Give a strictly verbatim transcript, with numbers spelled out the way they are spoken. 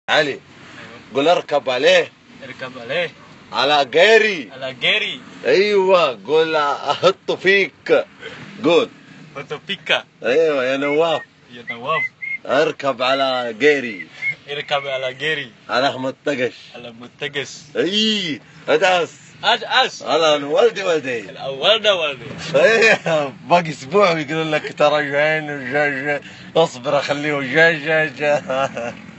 علي ايوه. قول اركب عليه. اركب عليه. على جاري. على جاري. ايوه قول احطه فيك. قول. اوتوبيكا. ايوه يا نواف. يا نواف. اركب على جاري. اركب على جاري. على متقش. على متجس. اي ادعس. أج أس. على والدي والدي. الأول ده والدي. ايه باقي اسبوع ويقولون لك ترى جايين وجا جا اصبر اخليه وجا جا جا